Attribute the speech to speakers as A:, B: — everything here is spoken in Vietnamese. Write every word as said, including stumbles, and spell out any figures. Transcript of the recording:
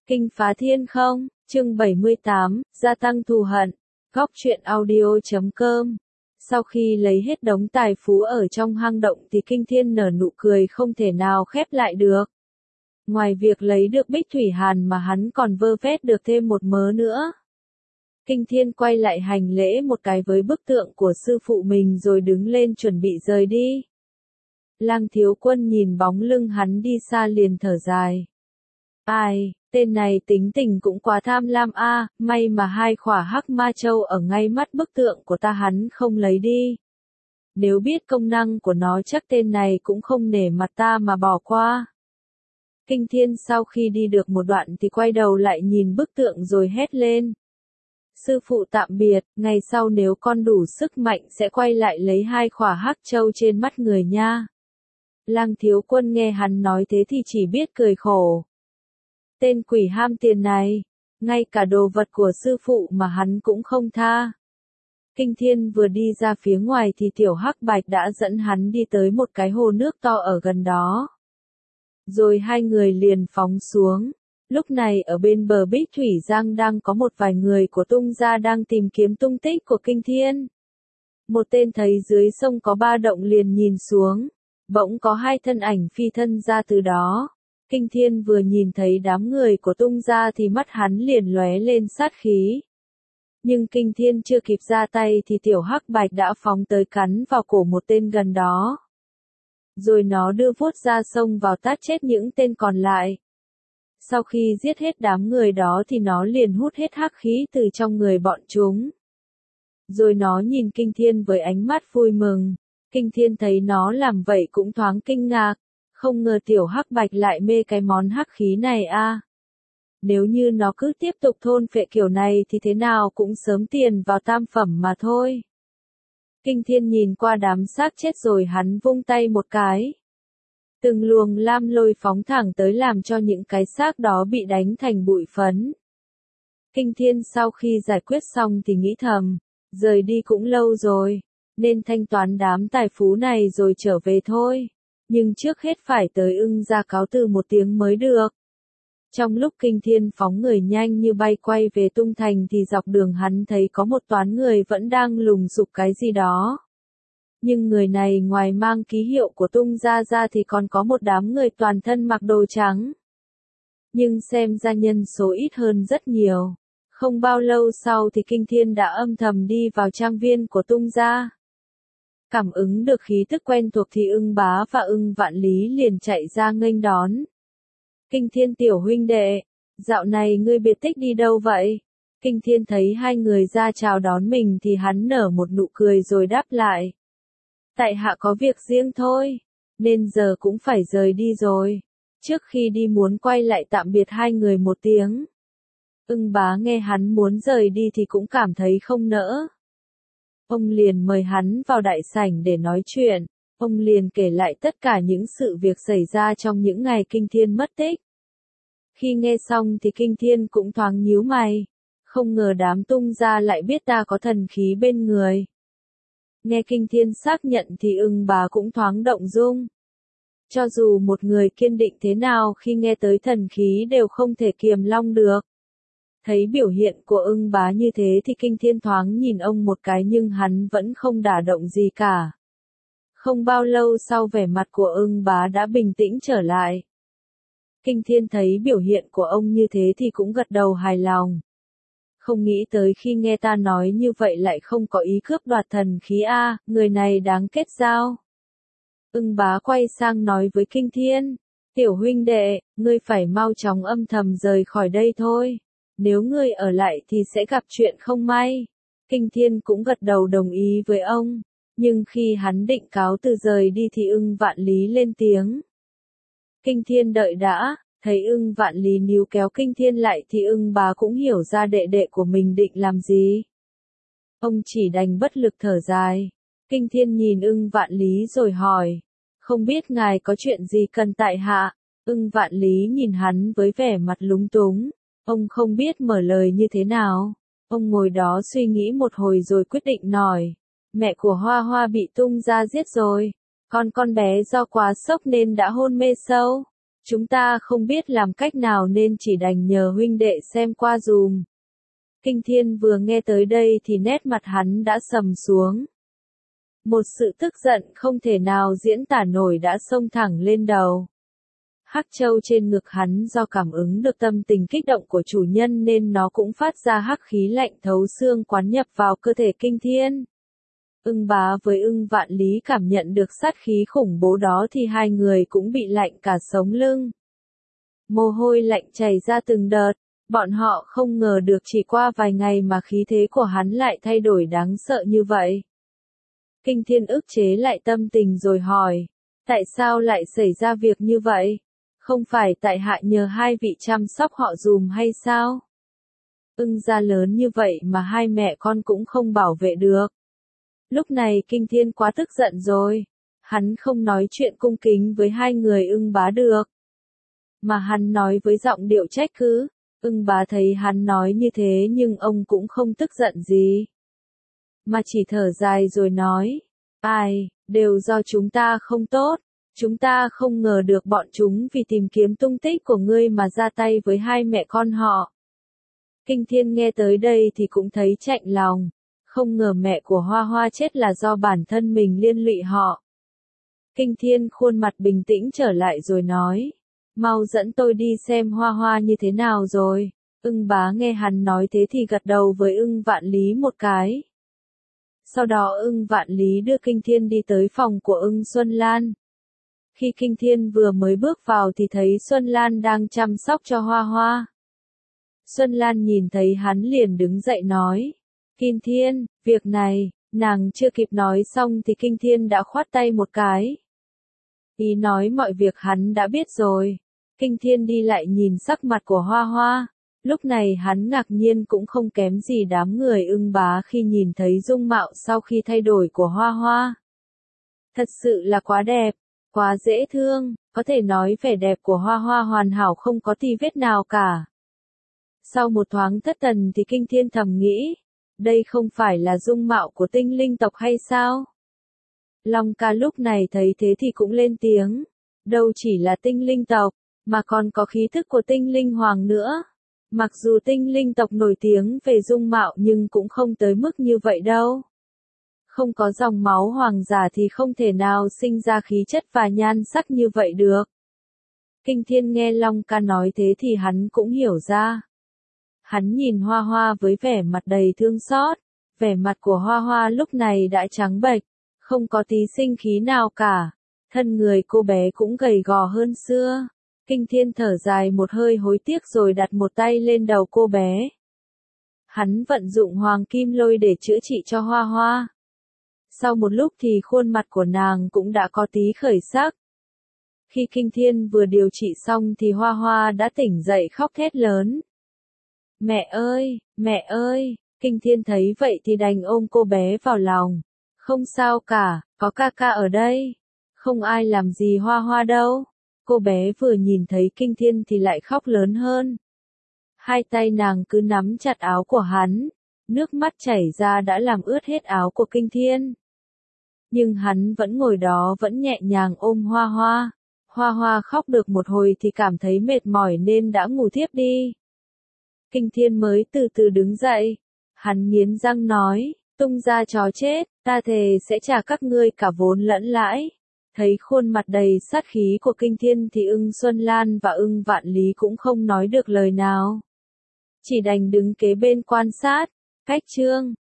A: Kinh phá thiên không, chương bảy mươi tám, gia tăng thù hận, góc truyện audio chấm com. Sau khi lấy hết đống tài phú ở trong hang động thì Kinh Thiên nở nụ cười không thể nào khép lại được. Ngoài việc lấy được Bích Thủy Hàn mà hắn còn vơ vét được thêm một mớ nữa. Kinh Thiên quay lại hành lễ một cái với bức tượng của sư phụ mình rồi đứng lên chuẩn bị rời đi. Lang Thiếu Quân nhìn bóng lưng hắn đi xa liền thở dài. Ai, tên này tính tình cũng quá tham lam a, à, may mà hai khỏa hắc ma châu ở ngay mắt bức tượng của ta hắn không lấy đi. Nếu biết công năng của nó chắc tên này cũng không nể mặt ta mà bỏ qua. Kinh Thiên sau khi đi được một đoạn thì quay đầu lại nhìn bức tượng rồi hét lên. Sư phụ tạm biệt, ngày sau nếu con đủ sức mạnh sẽ quay lại lấy hai khỏa hắc châu trên mắt người nha. Lang Thiếu Quân nghe hắn nói thế thì chỉ biết cười khổ. Tên quỷ ham tiền này, ngay cả đồ vật của sư phụ mà hắn cũng không tha. Kinh Thiên vừa đi ra phía ngoài thì Tiểu Hắc Bạch đã dẫn hắn đi tới một cái hồ nước to ở gần đó. Rồi hai người liền phóng xuống. Lúc này ở bên bờ Bích Thủy Giang đang có một vài người của Tung gia đang tìm kiếm tung tích của Kinh Thiên. Một tên thấy dưới sông có ba động liền nhìn xuống. Bỗng có hai thân ảnh phi thân ra từ đó. Kinh Thiên vừa nhìn thấy đám người của Tung gia thì mắt hắn liền lóe lên sát khí. Nhưng Kinh Thiên chưa kịp ra tay thì Tiểu Hắc Bạch đã phóng tới cắn vào cổ một tên gần đó. Rồi nó đưa vuốt ra sông vào tát chết những tên còn lại. Sau khi giết hết đám người đó thì nó liền hút hết hắc khí từ trong người bọn chúng. Rồi nó nhìn Kinh Thiên với ánh mắt vui mừng. Kinh Thiên thấy nó làm vậy cũng thoáng kinh ngạc. Không ngờ Tiểu Hắc Bạch lại mê cái món hắc khí này a. À. Nếu như nó cứ tiếp tục thôn phệ kiểu này thì thế nào cũng sớm tiền vào tam phẩm mà thôi. Kinh Thiên nhìn qua đám xác chết rồi hắn vung tay một cái. Từng luồng lam lôi phóng thẳng tới làm cho những cái xác đó bị đánh thành bụi phấn. Kinh Thiên sau khi giải quyết xong thì nghĩ thầm, rời đi cũng lâu rồi, nên thanh toán đám tài phú này rồi trở về thôi. Nhưng trước hết phải tới Ưng gia cáo từ một tiếng mới được. Trong lúc Kinh Thiên phóng người nhanh như bay quay về Tung Thành thì dọc đường hắn thấy có một toán người vẫn đang lùng sục cái gì đó. Nhưng người này ngoài mang ký hiệu của Tung gia ra thì còn có một đám người toàn thân mặc đồ trắng. Nhưng xem ra nhân số ít hơn rất nhiều. Không bao lâu sau thì Kinh Thiên đã âm thầm đi vào trang viên của Tung gia. Cảm ứng được khí tức quen thuộc thì Ưng Bá và Ưng Vạn Lý liền chạy ra nghênh đón. Kinh Thiên tiểu huynh đệ, dạo này ngươi biệt tích đi đâu vậy? Kinh Thiên thấy hai người ra chào đón mình thì hắn nở một nụ cười rồi đáp lại. Tại hạ có việc riêng thôi, nên giờ cũng phải rời đi rồi. Trước khi đi muốn quay lại tạm biệt hai người một tiếng. Ưng Bá nghe hắn muốn rời đi thì cũng cảm thấy không nỡ. Ông liền mời hắn vào đại sảnh để nói chuyện. Ông liền kể lại tất cả những sự việc xảy ra trong những ngày Kinh Thiên mất tích. Khi nghe xong thì Kinh Thiên cũng thoáng nhíu mày. Không ngờ đám Tung gia lại biết ta có thần khí bên người. Nghe Kinh Thiên xác nhận thì Ưng Bá cũng thoáng động dung. Cho dù một người kiên định thế nào khi nghe tới thần khí đều không thể kiềm long được. Thấy biểu hiện của Ưng Bá như thế thì Kinh Thiên thoáng nhìn ông một cái nhưng hắn vẫn không đả động gì cả. Không bao lâu sau vẻ mặt của Ưng Bá đã bình tĩnh trở lại. Kinh Thiên thấy biểu hiện của ông như thế thì cũng gật đầu hài lòng. Không nghĩ tới khi nghe ta nói như vậy lại không có ý cướp đoạt thần khí a, à, người này đáng kết giao. Ưng Bá quay sang nói với Kinh Thiên, tiểu huynh đệ, ngươi phải mau chóng âm thầm rời khỏi đây thôi. Nếu ngươi ở lại thì sẽ gặp chuyện không may. Kinh Thiên cũng gật đầu đồng ý với ông. Nhưng khi hắn định cáo từ rời đi thì Ưng Vạn Lý lên tiếng. Kinh Thiên đợi đã, thấy Ưng Vạn Lý níu kéo Kinh Thiên lại thì Ưng Bá cũng hiểu ra đệ đệ của mình định làm gì. Ông chỉ đành bất lực thở dài. Kinh Thiên nhìn Ưng Vạn Lý rồi hỏi. Không biết ngài có chuyện gì cần tại hạ? Ưng Vạn Lý nhìn hắn với vẻ mặt lúng túng. Ông không biết mở lời như thế nào. Ông ngồi đó suy nghĩ một hồi rồi quyết định nói. Mẹ của Hoa Hoa bị Tung gia giết rồi. Con con bé do quá sốc nên đã hôn mê sâu. Chúng ta không biết làm cách nào nên chỉ đành nhờ huynh đệ xem qua dùm. Kinh Thiên vừa nghe tới đây thì nét mặt hắn đã sầm xuống. Một sự tức giận không thể nào diễn tả nổi đã xông thẳng lên đầu. Hắc châu trên ngực hắn do cảm ứng được tâm tình kích động của chủ nhân nên nó cũng phát ra hắc khí lạnh thấu xương quán nhập vào cơ thể Kinh Thiên. Ưng Bá với Ưng Vạn Lý cảm nhận được sát khí khủng bố đó thì hai người cũng bị lạnh cả sống lưng. Mồ hôi lạnh chảy ra từng đợt, bọn họ không ngờ được chỉ qua vài ngày mà khí thế của hắn lại thay đổi đáng sợ như vậy. Kinh Thiên ức chế lại tâm tình rồi hỏi, tại sao lại xảy ra việc như vậy? Không phải tại hạ nhờ hai vị chăm sóc họ dùm hay sao? Ưng gia lớn như vậy mà hai mẹ con cũng không bảo vệ được. Lúc này Kinh Thiên quá tức giận rồi. Hắn không nói chuyện cung kính với hai người Ưng Bá được. Mà hắn nói với giọng điệu trách cứ. Ưng Bá thấy hắn nói như thế nhưng ông cũng không tức giận gì. Mà chỉ thở dài rồi nói. Ai, đều do chúng ta không tốt. Chúng ta không ngờ được bọn chúng vì tìm kiếm tung tích của ngươi mà ra tay với hai mẹ con họ. Kinh Thiên nghe tới đây thì cũng thấy chạnh lòng. Không ngờ mẹ của Hoa Hoa chết là do bản thân mình liên lụy họ. Kinh Thiên khuôn mặt bình tĩnh trở lại rồi nói. Mau dẫn tôi đi xem Hoa Hoa như thế nào rồi. Ưng Bá nghe hắn nói thế thì gật đầu với Ưng Vạn Lý một cái. Sau đó Ưng Vạn Lý đưa Kinh Thiên đi tới phòng của Ưng Xuân Lan. Khi Kinh Thiên vừa mới bước vào thì thấy Xuân Lan đang chăm sóc cho Hoa Hoa. Xuân Lan nhìn thấy hắn liền đứng dậy nói. Kinh Thiên, việc này, nàng chưa kịp nói xong thì Kinh Thiên đã khoát tay một cái. Ý nói mọi việc hắn đã biết rồi. Kinh Thiên đi lại nhìn sắc mặt của Hoa Hoa. Lúc này hắn ngạc nhiên cũng không kém gì đám người Ưng Bá khi nhìn thấy dung mạo sau khi thay đổi của Hoa Hoa. Thật sự là quá đẹp, quá dễ thương, có thể nói vẻ đẹp của Hoa Hoa hoàn hảo không có tì vết nào cả. Sau một thoáng thất thần thì Kinh Thiên thầm nghĩ, đây không phải là dung mạo của tinh linh tộc hay sao? Long Ca lúc này thấy thế thì cũng lên tiếng, đâu chỉ là tinh linh tộc, mà còn có khí thức của tinh linh hoàng nữa. Mặc dù tinh linh tộc nổi tiếng về dung mạo nhưng cũng không tới mức như vậy đâu. Không có dòng máu hoàng giả thì không thể nào sinh ra khí chất và nhan sắc như vậy được. Kinh Thiên nghe Long Ca nói thế thì hắn cũng hiểu ra. Hắn nhìn Hoa Hoa với vẻ mặt đầy thương xót, vẻ mặt của Hoa Hoa lúc này đã trắng bệch, không có tí sinh khí nào cả, thân người cô bé cũng gầy gò hơn xưa. Kinh Thiên thở dài một hơi hối tiếc rồi đặt một tay lên đầu cô bé. Hắn vận dụng hoàng kim lôi để chữa trị cho Hoa Hoa. Sau một lúc thì khuôn mặt của nàng cũng đã có tí khởi sắc. Khi Kinh Thiên vừa điều trị xong thì Hoa Hoa đã tỉnh dậy khóc thét lớn. Mẹ ơi, mẹ ơi, Kinh Thiên thấy vậy thì đành ôm cô bé vào lòng. Không sao cả, có ca ca ở đây. Không ai làm gì Hoa Hoa đâu. Cô bé vừa nhìn thấy Kinh Thiên thì lại khóc lớn hơn. Hai tay nàng cứ nắm chặt áo của hắn. Nước mắt chảy ra đã làm ướt hết áo của Kinh Thiên. Nhưng hắn vẫn ngồi đó vẫn nhẹ nhàng ôm Hoa Hoa. Hoa Hoa khóc được một hồi thì cảm thấy mệt mỏi nên đã ngủ thiếp đi. Kinh Thiên mới từ từ đứng dậy. Hắn nghiến răng nói, tung ra chó chết, ta thề sẽ trả các ngươi cả vốn lẫn lãi. Thấy khuôn mặt đầy sát khí của Kinh Thiên thì Ưng Xuân Lan và Ưng Vạn Lý cũng không nói được lời nào. Chỉ đành đứng kế bên quan sát. Cách chương